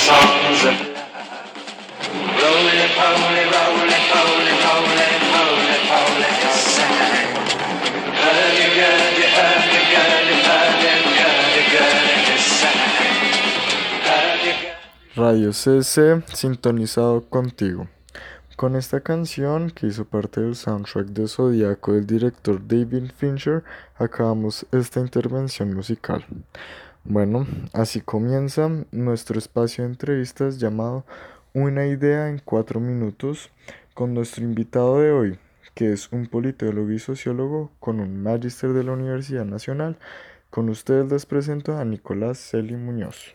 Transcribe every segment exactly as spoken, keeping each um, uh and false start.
songs of love. Roly poly, roly poly, roly poly, poly, sang. Hurdy-gurdy, hurdy-gurdy, hurdy-gurdy, gurdy, sang. Hurdy-gurdy. Radio C C, sintonizado contigo. Con esta canción, que hizo parte del soundtrack de Zodiaco del director David Fincher, acabamos esta intervención musical. Bueno, así comienza nuestro espacio de entrevistas llamado Una idea en cuatro minutos con nuestro invitado de hoy, que es un politólogo y sociólogo con un magíster de la Universidad Nacional. Con ustedes les presento a Nicolás Celi Muñoz.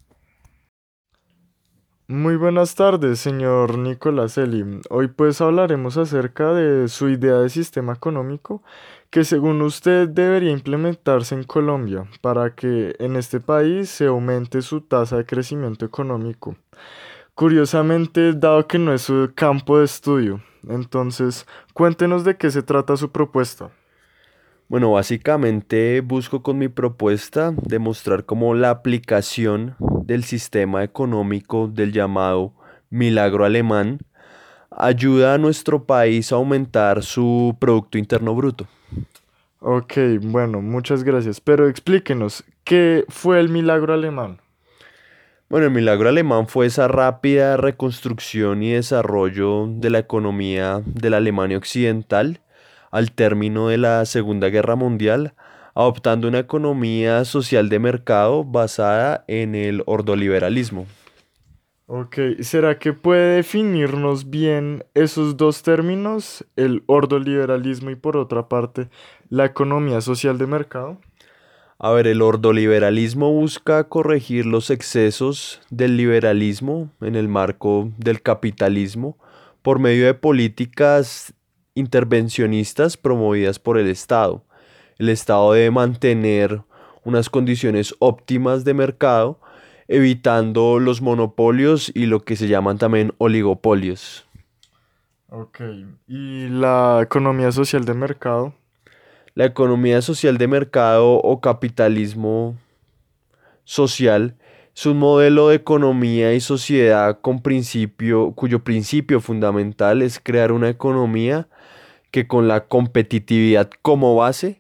Muy buenas tardes, señor Nicolás Celi. Hoy pues hablaremos acerca de su idea de sistema económico que según usted debería implementarse en Colombia para que en este país se aumente su tasa de crecimiento económico. Curiosamente, dado que no es su campo de estudio, entonces cuéntenos de qué se trata su propuesta. Bueno, básicamente busco con mi propuesta demostrar cómo la aplicación del sistema económico del llamado milagro alemán ayuda a nuestro país a aumentar su Producto Interno Bruto. Ok, bueno, muchas gracias, pero explíquenos, ¿qué fue el milagro alemán? Bueno, el milagro alemán fue esa rápida reconstrucción y desarrollo de la economía de la Alemania occidental al término de la Segunda Guerra Mundial, adoptando una economía social de mercado basada en el ordoliberalismo. Ok, ¿será que puede definirnos bien esos dos términos, el ordoliberalismo y por otra parte la economía social de mercado? A ver, el ordoliberalismo busca corregir los excesos del liberalismo en el marco del capitalismo por medio de políticas intervencionistas promovidas por el Estado. El Estado debe mantener unas condiciones óptimas de mercado, evitando los monopolios y lo que se llaman también oligopolios. Ok, ¿y la economía social de mercado? La economía social de mercado o capitalismo social es un modelo de economía y sociedad con principio, cuyo principio fundamental es crear una economía que con la competitividad como base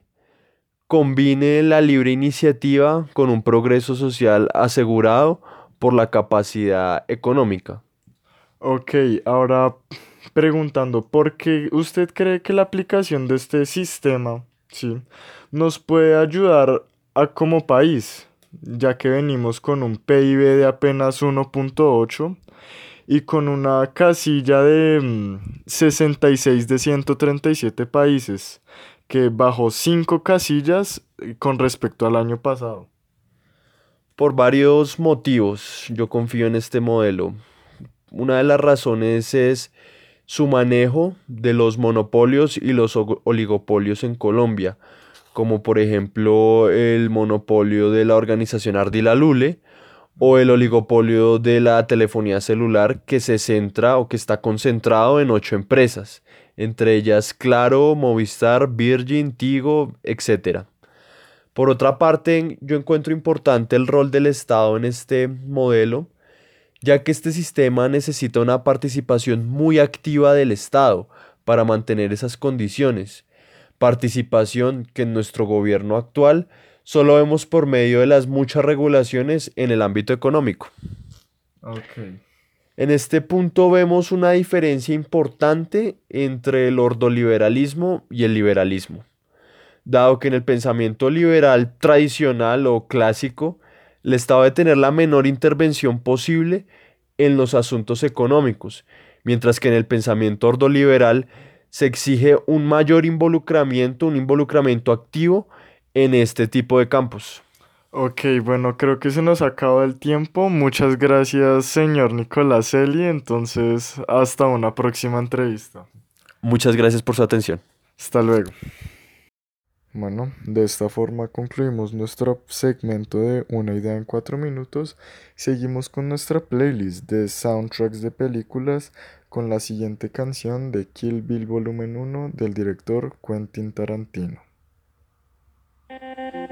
combine la libre iniciativa con un progreso social asegurado por la capacidad económica. Ok, ahora preguntando, ¿por qué usted cree que la aplicación de este sistema, sí, nos puede ayudar a como país, ya que venimos con un P I B de apenas uno punto ocho y con una casilla de mm, sesenta y seis de ciento treinta y siete países, que bajó cinco casillas eh, con respecto al año pasado? Por varios motivos yo confío en este modelo. Una de las razones es su manejo de los monopolios y los og- oligopolios en Colombia, como por ejemplo el monopolio de la organización Ardila Lule o el oligopolio de la telefonía celular que se centra o que está concentrado en ocho empresas, entre ellas Claro, Movistar, Virgin, Tigo, etcétera. Por otra parte, yo encuentro importante el rol del Estado en este modelo, ya que este sistema necesita una participación muy activa del Estado para mantener esas condiciones. Participación que en nuestro gobierno actual solo vemos por medio de las muchas regulaciones en el ámbito económico. Ok. En este punto vemos una diferencia importante entre el ordoliberalismo y el liberalismo, dado que en el pensamiento liberal tradicional o clásico, el Estado debe tener la menor intervención posible en los asuntos económicos, mientras que en el pensamiento ordoliberal se exige un mayor involucramiento, un involucramiento activo en este tipo de campos. Ok, bueno, creo que se nos acaba el tiempo. Muchas gracias, señor Nicolás Eli. Entonces, hasta una próxima entrevista. Muchas gracias por su atención. Hasta luego. Bueno, de esta forma concluimos nuestro segmento de Una idea en cuatro minutos. Seguimos con nuestra playlist de soundtracks de películas con la siguiente canción de Kill Bill Volumen uno del director Quentin Tarantino.